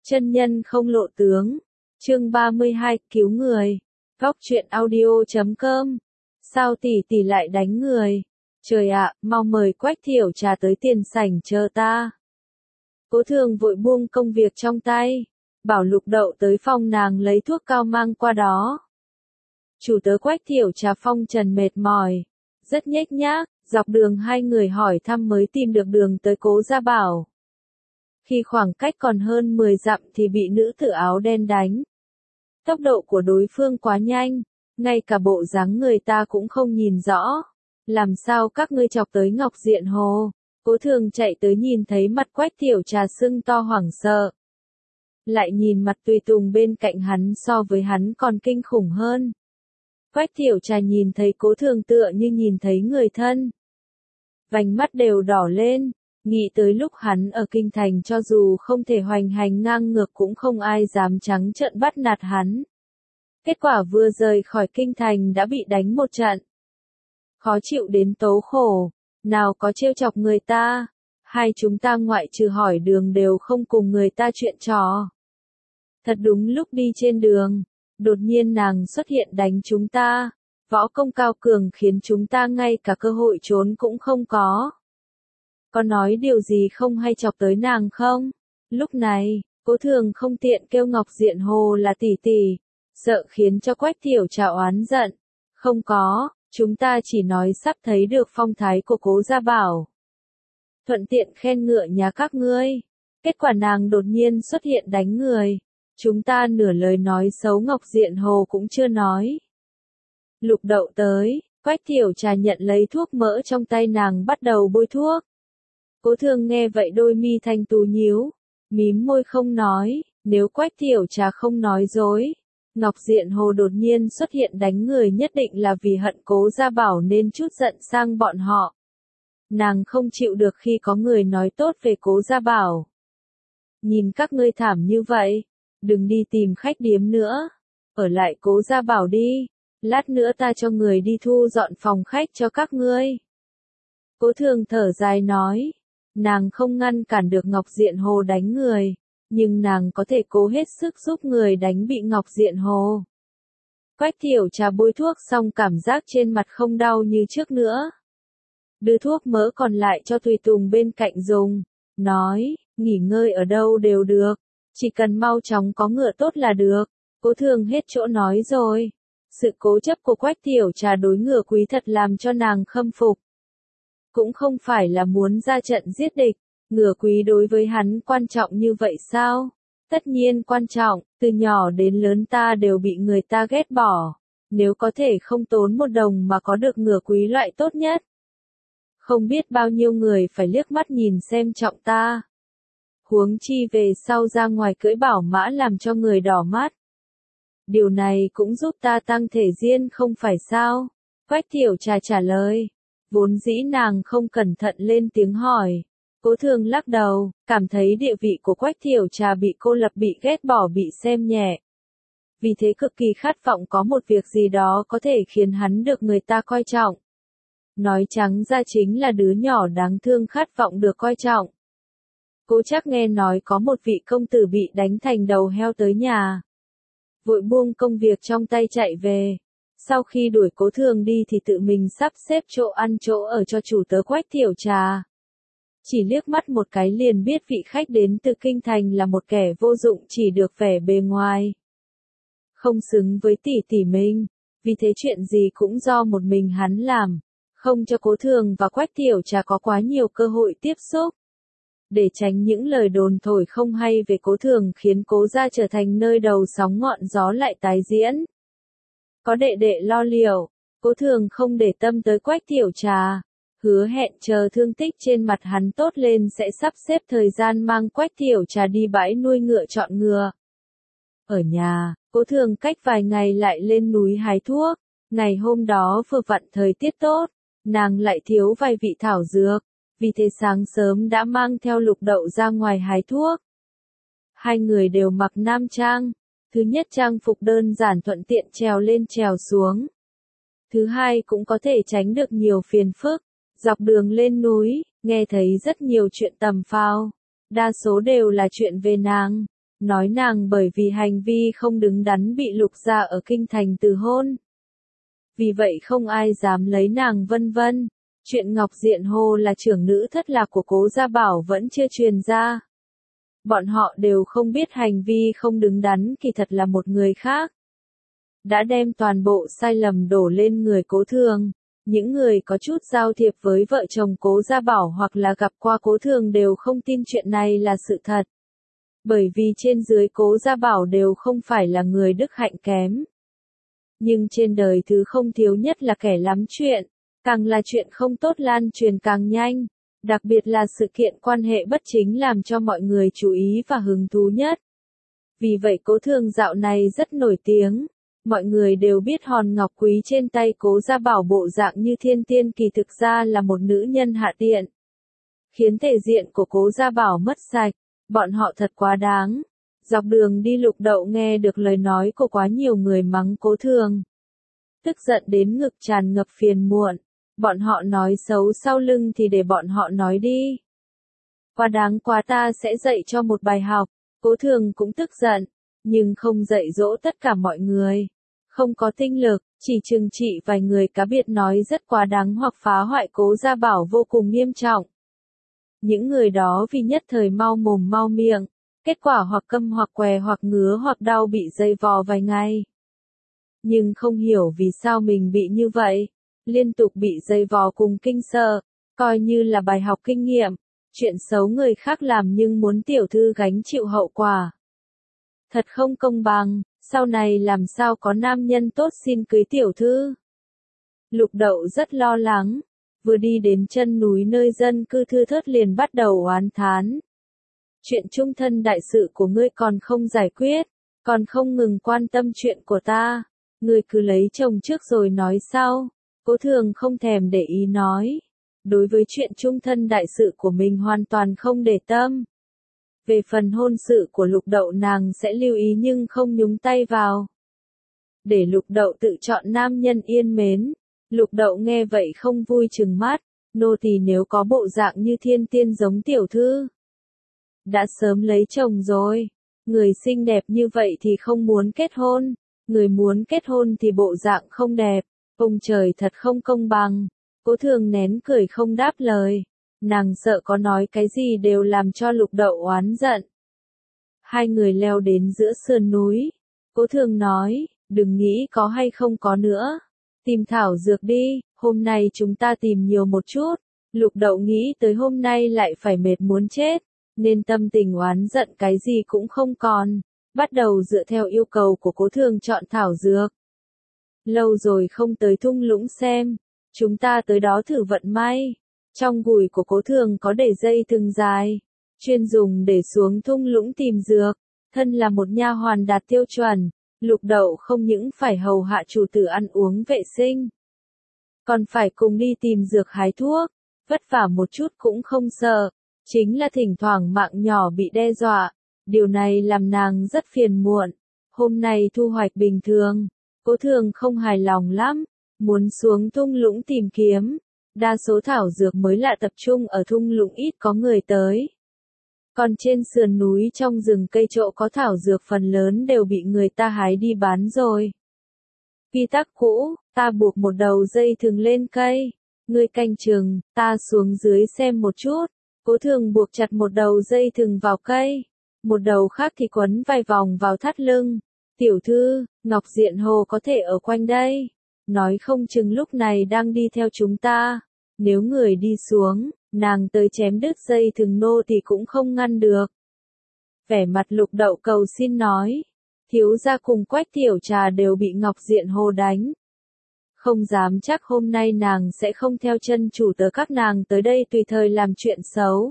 Chân nhân không lộ tướng. Chương 32, cứu người. Góc truyện audio.com. Sao tỷ tỷ lại đánh người? Trời ạ, mau mời Quách Thiểu Trà tới tiền sảnh chờ ta. Cố Thường vội buông công việc trong tay, bảo Lục Đậu tới phòng nàng lấy thuốc cao mang qua đó. Chủ tớ Quách Thiểu Trà phong trần mệt mỏi, rất nhếch nhác, dọc đường hai người hỏi thăm mới tìm được đường tới Cố Gia Bảo. Khi khoảng cách còn hơn 10 dặm thì bị nữ tử áo đen đánh. Tốc độ của đối phương quá nhanh, ngay cả bộ dáng người ta cũng không nhìn rõ. Làm sao các ngươi chọc tới Ngọc Diện Hồ? Cố Thường chạy tới nhìn thấy mặt Quách Thiểu Trà sưng to hoảng sợ. Lại nhìn mặt Tùy Tùng bên cạnh hắn so với hắn còn kinh khủng hơn. Quách Thiểu Trà nhìn thấy Cố Thường tựa như nhìn thấy người thân. Vành mắt đều đỏ lên, nghĩ tới lúc hắn ở kinh thành cho dù không thể hoành hành ngang ngược cũng không ai dám trắng trợn bắt nạt hắn. Kết quả vừa rời khỏi kinh thành đã bị đánh một trận. Khó chịu đến tấu khổ, nào có trêu chọc người ta, hai chúng ta ngoại trừ hỏi đường đều không cùng người ta chuyện trò. Thật đúng lúc đi trên đường, đột nhiên nàng xuất hiện đánh chúng ta, võ công cao cường khiến chúng ta ngay cả cơ hội trốn cũng không có. Có nói điều gì không hay chọc tới nàng không? Lúc này, Cố Thường không tiện kêu Ngọc Diện Hồ là tỷ tỷ, sợ khiến cho Quách Thiểu Trà oán giận. Không có, chúng ta chỉ nói sắp thấy được phong thái của Cố Gia Bảo. Thuận tiện khen ngợi nhà các ngươi. Kết quả nàng đột nhiên xuất hiện đánh người. Chúng ta nửa lời nói xấu Ngọc Diện Hồ cũng chưa nói. Lục Đậu tới, Quách Thiểu Trà nhận lấy thuốc mỡ trong tay nàng bắt đầu bôi thuốc. Cố Thường nghe vậy đôi mi thanh tú nhíu, mím môi không nói, nếu Quách Thiểu Trà không nói dối. Ngọc Diện Hồ đột nhiên xuất hiện đánh người nhất định là vì hận Cố Gia Bảo nên chút giận sang bọn họ. Nàng không chịu được khi có người nói tốt về Cố Gia Bảo. Nhìn các ngươi thảm như vậy, đừng đi tìm khách điếm nữa, ở lại Cố Gia Bảo đi, lát nữa ta cho người đi thu dọn phòng khách cho các ngươi. Cố Thường thở dài nói, nàng không ngăn cản được Ngọc Diện Hồ đánh người. Nhưng nàng có thể cố hết sức giúp người đánh bị Ngọc Diện Hồ. Quách Thiểu Trà bôi thuốc xong cảm giác trên mặt không đau như trước nữa. Đưa thuốc mỡ còn lại cho Tùy Tùng bên cạnh dùng. Nói, nghỉ ngơi ở đâu đều được. Chỉ cần mau chóng có ngựa tốt là được. Cố Thường hết chỗ nói rồi. Sự cố chấp của Quách Thiểu Trà đối Ngựa Quý thật làm cho nàng khâm phục. Cũng không phải là muốn ra trận giết địch. Ngựa Quý đối với hắn quan trọng như vậy sao? Tất nhiên quan trọng, từ nhỏ đến lớn ta đều bị người ta ghét bỏ. Nếu có thể không tốn một đồng mà có được Ngựa Quý loại tốt nhất. Không biết bao nhiêu người phải liếc mắt nhìn xem trọng ta. Huống chi về sau ra ngoài cưỡi bảo mã làm cho người đỏ mắt. Điều này cũng giúp ta tăng thể diện không phải sao? Quách Thiểu Trà trả lời. Vốn dĩ nàng không cẩn thận lên tiếng hỏi. Cố Thường lắc đầu, cảm thấy địa vị của Quách Thiểu Trà bị cô lập bị ghét bỏ bị xem nhẹ. Vì thế cực kỳ khát vọng có một việc gì đó có thể khiến hắn được người ta coi trọng. Nói trắng ra chính là đứa nhỏ đáng thương khát vọng được coi trọng. Cố Trác nghe nói có một vị công tử bị đánh thành đầu heo tới nhà. Vội buông công việc trong tay chạy về. Sau khi đuổi Cố Thường đi thì tự mình sắp xếp chỗ ăn chỗ ở cho chủ tớ Quách Thiểu Trà. Chỉ liếc mắt một cái liền biết vị khách đến từ kinh thành là một kẻ vô dụng chỉ được vẻ bề ngoài. Không xứng với tỷ tỷ mình, vì thế chuyện gì cũng do một mình hắn làm, không cho Cố Thường và Quách Thiểu Trà có quá nhiều cơ hội tiếp xúc. Để tránh những lời đồn thổi không hay về Cố Thường khiến Cố gia trở thành nơi đầu sóng ngọn gió lại tái diễn. Có đệ đệ lo liệu, Cố Thường không để tâm tới Quách Thiểu Trà. Hứa hẹn chờ thương tích trên mặt hắn tốt lên sẽ sắp xếp thời gian mang Quách Thiểu Trà đi bãi nuôi ngựa chọn ngựa. Ở nhà, Cố Thường cách vài ngày lại lên núi hái thuốc. Ngày hôm đó vừa vặn thời tiết tốt, nàng lại thiếu vài vị thảo dược, vì thế sáng sớm đã mang theo Lục Đậu ra ngoài hái thuốc. Hai người đều mặc nam trang, thứ nhất trang phục đơn giản thuận tiện trèo lên trèo xuống. Thứ hai cũng có thể tránh được nhiều phiền phức. Dọc đường lên núi, nghe thấy rất nhiều chuyện tầm phào. Đa số đều là chuyện về nàng. nói nàng bởi vì hành vi không đứng đắn bị Lục gia ở kinh thành từ hôn. Vì vậy không ai dám lấy nàng vân vân. Chuyện Ngọc Diện Hồ là trưởng nữ thất lạc của Cố Gia Bảo vẫn chưa truyền ra. Bọn họ đều không biết hành vi không đứng đắn kỳ thật là một người khác. Đã đem toàn bộ sai lầm đổ lên người Cố Thường. Những người có chút giao thiệp với vợ chồng Cố Gia Bảo hoặc là gặp qua Cố Thường đều không tin chuyện này là sự thật. Bởi vì trên dưới Cố Gia Bảo đều không phải là người đức hạnh kém. Nhưng trên đời thứ không thiếu nhất là kẻ lắm chuyện, càng là chuyện không tốt lan truyền càng nhanh, đặc biệt là sự kiện quan hệ bất chính làm cho mọi người chú ý và hứng thú nhất. Vì vậy Cố Thường dạo này rất nổi tiếng, mọi người đều biết hòn ngọc quý trên tay Cố Gia Bảo bộ dạng như thiên tiên kỳ thực ra là một nữ nhân hạ tiện. Khiến thể diện của Cố Gia Bảo mất sạch, bọn họ thật quá đáng. Dọc đường đi Lục Đậu nghe được lời nói của quá nhiều người mắng Cố Thường. Tức giận đến ngực tràn ngập phiền muộn, bọn họ nói xấu sau lưng thì để bọn họ nói đi. Quá đáng quá, ta sẽ dạy cho một bài học. Cố Thường cũng tức giận, nhưng không dạy dỗ tất cả mọi người. Không có tinh lực, chỉ trừng trị vài người cá biệt nói rất quá đáng hoặc phá hoại Cố Gia Bảo vô cùng nghiêm trọng. Những người đó vì nhất thời mau mồm mau miệng, kết quả hoặc câm hoặc què hoặc ngứa hoặc đau bị dày vò vài ngày. Nhưng không hiểu vì sao mình bị như vậy, liên tục bị dày vò cùng kinh sợ, coi như là bài học kinh nghiệm, chuyện xấu người khác làm nhưng muốn tiểu thư gánh chịu hậu quả. Thật không công bằng, sau này làm sao có nam nhân tốt xin cưới tiểu thư. Lục Đậu rất lo lắng, vừa đi đến chân núi nơi dân cư thưa thớt liền bắt đầu oán thán. Chuyện chung thân đại sự của ngươi còn không giải quyết, còn không ngừng quan tâm chuyện của ta, ngươi cứ lấy chồng trước rồi nói sau. Cố Thường không thèm để ý nói, đối với chuyện chung thân đại sự của mình hoàn toàn không để tâm. Về phần hôn sự của Lục Đậu nàng sẽ lưu ý nhưng không nhúng tay vào. Để Lục Đậu tự chọn nam nhân yên mến. Lục Đậu nghe vậy không vui trừng mắt, nô tỳ nếu có bộ dạng như thiên tiên giống tiểu thư, đã sớm lấy chồng rồi. Người xinh đẹp như vậy thì không muốn kết hôn, người muốn kết hôn thì bộ dạng không đẹp, ông trời thật không công bằng. Cố Thường nén cười không đáp lời, nàng sợ có nói cái gì đều làm cho Lục Đậu oán giận. Hai người leo đến giữa sườn núi, Cố Thường nói, đừng nghĩ có hay không có nữa. Tìm thảo dược đi, hôm nay chúng ta tìm nhiều một chút. Lục Đậu nghĩ tới hôm nay lại phải mệt muốn chết, nên tâm tình oán giận cái gì cũng không còn, bắt đầu dựa theo yêu cầu của Cố Thường chọn thảo dược. Lâu rồi không tới thung lũng xem, chúng ta tới đó thử vận may. Trong gùi của Cố Thường có để dây thừng dài, chuyên dùng để xuống thung lũng tìm dược. Thân là một nha hoàn đạt tiêu chuẩn, Lục Đậu không những phải hầu hạ chủ tử ăn uống vệ sinh, còn phải cùng đi tìm dược hái thuốc, vất vả một chút cũng không sợ, chính là thỉnh thoảng mạng nhỏ bị đe dọa, điều này làm nàng rất phiền muộn. Hôm nay thu hoạch bình thường, Cố Thường không hài lòng lắm, muốn xuống thung lũng tìm kiếm, đa số thảo dược mới lạ tập trung ở thung lũng ít có người tới. Còn trên sườn núi trong rừng cây chỗ có thảo dược phần lớn đều bị người ta hái đi bán rồi. Quy tắc cũ, ta buộc một đầu dây thừng lên cây, ngươi canh chừng, ta xuống dưới xem một chút. Cố Thường buộc chặt một đầu dây thừng vào cây, một đầu khác thì quấn vài vòng vào thắt lưng. Tiểu thư, Ngọc Diện Hồ có thể ở quanh đây, nói không chừng lúc này đang đi theo chúng ta. Nếu người đi xuống, nàng tới chém đứt dây thừng nô thì cũng không ngăn được. Vẻ mặt Lục Đậu cầu xin nói, thiếu gia cùng Quách Tiểu Trà đều bị Ngọc Diện Hồ đánh. Không dám chắc hôm nay nàng sẽ không theo chân chủ tớ các nàng tới đây tùy thời làm chuyện xấu.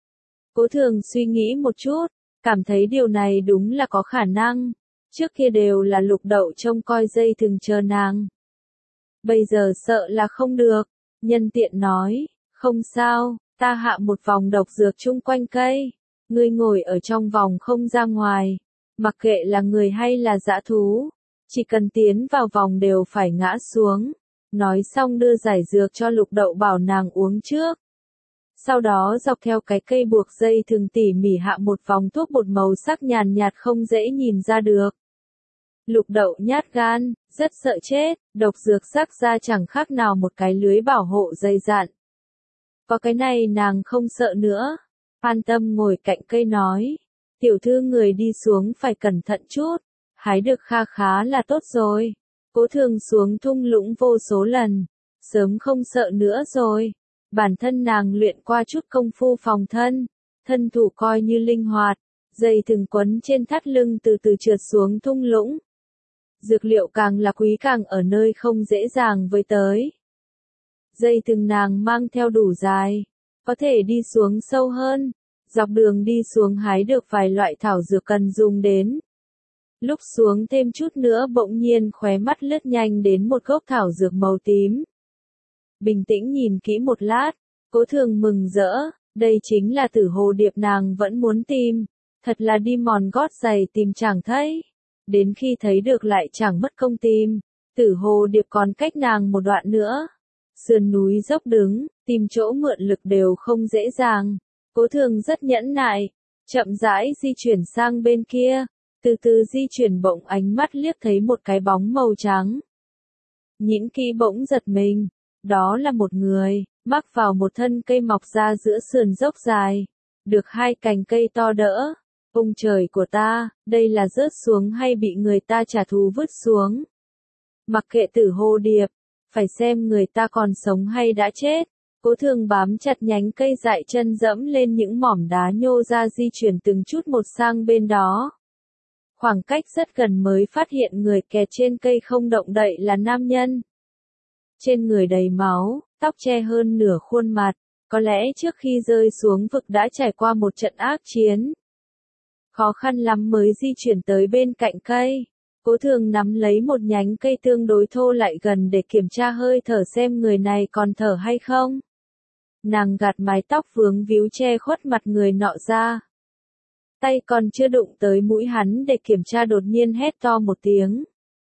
Cố Thường suy nghĩ một chút, cảm thấy điều này đúng là có khả năng. Trước kia đều là Lục Đậu trông coi dây thừng chờ nàng. Bây giờ sợ là không được, nhân tiện nói, không sao, ta hạ một vòng độc dược chung quanh cây. Ngươi ngồi ở trong vòng không ra ngoài, mặc kệ là người hay là dã thú, chỉ cần tiến vào vòng đều phải ngã xuống. Nói xong đưa giải dược cho Lục Đậu bảo nàng uống trước. Sau đó dọc theo cái cây buộc dây thừng tỉ mỉ hạ một vòng thuốc bột màu sắc nhàn nhạt không dễ nhìn ra được. Lục Đậu nhát gan, rất sợ chết, độc dược rắc ra chẳng khác nào một cái lưới bảo hộ dày dặn. Có cái này nàng không sợ nữa. An Tâm ngồi cạnh cây nói. Tiểu thư người đi xuống phải cẩn thận chút, hái được kha khá là tốt rồi. Cố Thường xuống thung lũng vô số lần, sớm không sợ nữa rồi. Bản thân nàng luyện qua chút công phu phòng thân, thân thủ coi như linh hoạt, dây thừng quấn trên thắt lưng từ từ trượt xuống thung lũng. Dược liệu càng là quý càng ở nơi không dễ dàng với tới. Dây thừng nàng mang theo đủ dài, có thể đi xuống sâu hơn, dọc đường đi xuống hái được vài loại thảo dược cần dùng đến. Lúc xuống thêm chút nữa bỗng nhiên khóe mắt lướt nhanh đến một gốc thảo dược màu tím. Bình tĩnh nhìn kỹ một lát, Cố Thường mừng rỡ, đây chính là Tử Hồ Điệp nàng vẫn muốn tìm, thật là đi mòn gót giày tìm chẳng thấy. Đến khi thấy được lại chẳng mất công tìm, Tử Hồ Điệp còn cách nàng một đoạn nữa. Sườn núi dốc đứng, tìm chỗ mượn lực đều không dễ dàng. Cố Thường rất nhẫn nại, chậm rãi di chuyển sang bên kia, từ từ di chuyển bỗng ánh mắt liếc thấy một cái bóng màu trắng. Nhĩn kỹ bỗng giật mình, đó là một người, mắc vào một thân cây mọc ra giữa sườn dốc dài, được hai cành cây to đỡ. Ông trời của ta, đây là rớt xuống hay bị người ta trả thù vứt xuống? Mặc kệ Tử Hồ Điệp, phải xem người ta còn sống hay đã chết. Cố Thường bám chặt nhánh cây dại chân dẫm lên những mỏm đá nhô ra di chuyển từng chút một sang bên đó. Khoảng cách rất gần mới phát hiện người kẹt trên cây không động đậy là nam nhân. Trên người đầy máu, tóc che hơn nửa khuôn mặt, có lẽ trước khi rơi xuống vực đã trải qua một trận ác chiến. Khó khăn lắm mới di chuyển tới bên cạnh cây. Cố Thường nắm lấy một nhánh cây tương đối thô lại gần để kiểm tra hơi thở xem người này còn thở hay không. Nàng gạt mái tóc vướng víu che khuất mặt người nọ ra. Tay còn chưa đụng tới mũi hắn để kiểm tra đột nhiên hét to một tiếng.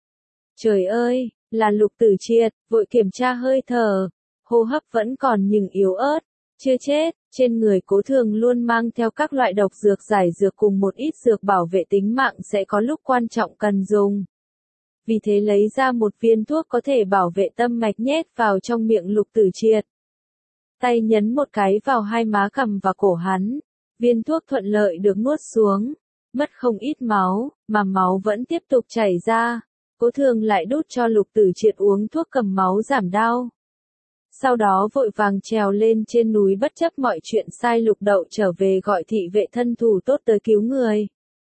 Trời ơi, là Lục Tử Triệt, vội kiểm tra hơi thở. Hô hấp vẫn còn nhưng yếu ớt, chưa chết. Trên người Cố Thường luôn mang theo các loại độc dược giải dược cùng một ít dược bảo vệ tính mạng sẽ có lúc quan trọng cần dùng. Vì thế lấy ra một viên thuốc có thể bảo vệ tâm mạch nhét vào trong miệng Lục Tử Triệt. Tay nhấn một cái vào hai má cằm và cổ hắn. Viên thuốc thuận lợi được nuốt xuống. Mất không ít máu, mà máu vẫn tiếp tục chảy ra. Cố Thường lại đút cho Lục Tử Triệt uống thuốc cầm máu giảm đau. Sau đó vội vàng trèo lên trên núi bất chấp mọi chuyện sai Lục Đậu trở về gọi thị vệ thân thủ tốt tới cứu người.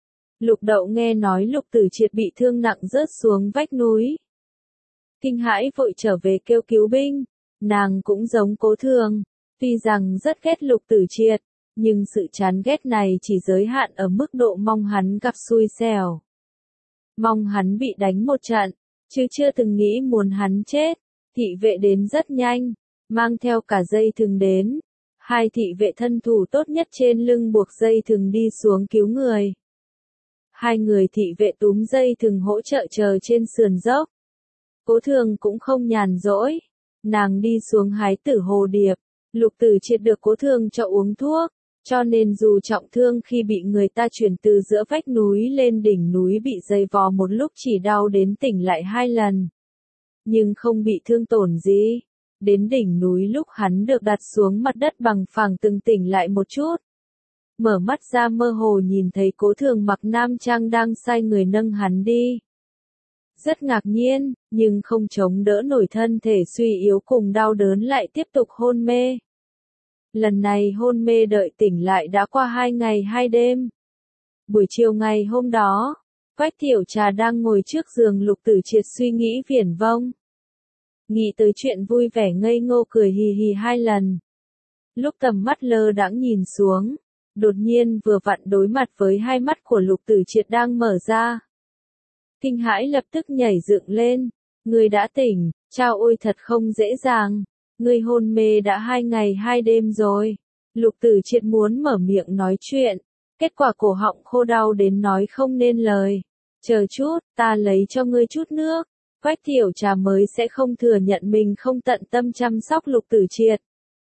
Lục Đậu nghe nói Lục Tử Triệt bị thương nặng rớt xuống vách núi. Kinh hãi vội trở về kêu cứu binh. Nàng cũng giống Cố Thường, tuy rằng rất ghét Lục Tử Triệt, nhưng sự chán ghét này chỉ giới hạn ở mức độ mong hắn gặp xui xẻo. Mong hắn bị đánh một trận, chứ chưa từng nghĩ muốn hắn chết. Thị vệ đến rất nhanh, mang theo cả dây thừng đến. Hai thị vệ thân thủ tốt nhất trên lưng buộc dây thừng đi xuống cứu người. Hai người thị vệ túm dây thừng hỗ trợ chờ trên sườn dốc. Cố Thường cũng không nhàn rỗi. Nàng đi xuống hái Tử Hồ Điệp. Lục Tử Triệt được Cố Thường cho uống thuốc, cho nên dù trọng thương khi bị người ta chuyển từ giữa vách núi lên đỉnh núi bị giày vò một lúc chỉ đau đến tỉnh lại 2 lần. Nhưng không bị thương tổn gì. Đến đỉnh núi lúc hắn được đặt xuống mặt đất bằng phẳng từng tỉnh lại một chút. Mở mắt ra mơ hồ nhìn thấy Cố Thường mặc nam trang đang sai người nâng hắn đi. Rất ngạc nhiên, nhưng không chống đỡ nổi thân thể suy yếu cùng đau đớn lại tiếp tục hôn mê. Lần này hôn mê đợi tỉnh lại đã qua 2 ngày 2 đêm. Buổi chiều ngày hôm đó, Quách Tiểu Trà đang ngồi trước giường Lục Tử Triệt suy nghĩ viển vông. Nghĩ tới chuyện vui vẻ ngây ngô cười hì hì 2 lần. Lúc tầm mắt lơ đãng nhìn xuống, đột nhiên vừa vặn đối mặt với hai mắt của Lục Tử Triệt đang mở ra. Kinh hãi lập tức nhảy dựng lên. Ngươi đã tỉnh, chao ôi thật không dễ dàng. Ngươi hôn mê đã 2 ngày 2 đêm rồi. Lục Tử Triệt muốn mở miệng nói chuyện. Kết quả cổ họng khô đau đến nói không nên lời. Chờ chút, ta lấy cho ngươi chút nước. Quách Tiểu Trà mới sẽ không thừa nhận mình không tận tâm chăm sóc Lục Tử Triệt.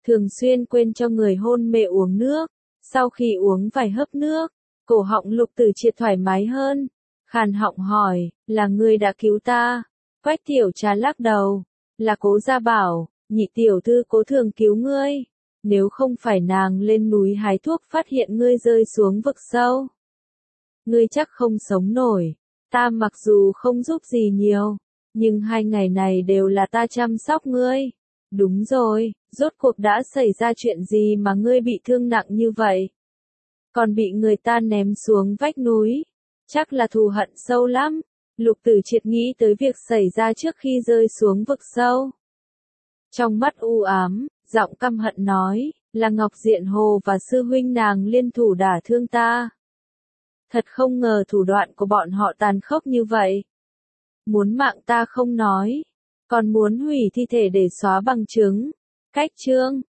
thường xuyên quên cho người hôn mê uống nước. Sau khi uống vài hớp nước, cổ họng Lục Tử Triệt thoải mái hơn, khàn họng hỏi, là ngươi đã cứu ta? Quách Tiểu Trà lắc đầu, là Cố Gia Bảo, nhị tiểu thư Cố thường cứu ngươi. Nếu không phải nàng lên núi hái thuốc phát hiện ngươi rơi xuống vực sâu, ngươi chắc không sống nổi. Ta mặc dù không giúp gì nhiều, nhưng 2 ngày này đều là ta chăm sóc ngươi. Đúng rồi, rốt cuộc đã xảy ra chuyện gì mà ngươi bị thương nặng như vậy? Còn bị người ta ném xuống vách núi. Chắc là thù hận sâu lắm. Lục Tử Triệt nghĩ tới việc xảy ra trước khi rơi xuống vực sâu. Trong mắt u ám, giọng căm hận nói, là Ngọc Diện Hồ và sư huynh nàng liên thủ đả thương ta. Thật không ngờ thủ đoạn của bọn họ tàn khốc như vậy. Muốn mạng ta không nói, còn muốn hủy thi thể để xóa bằng chứng. Cách chương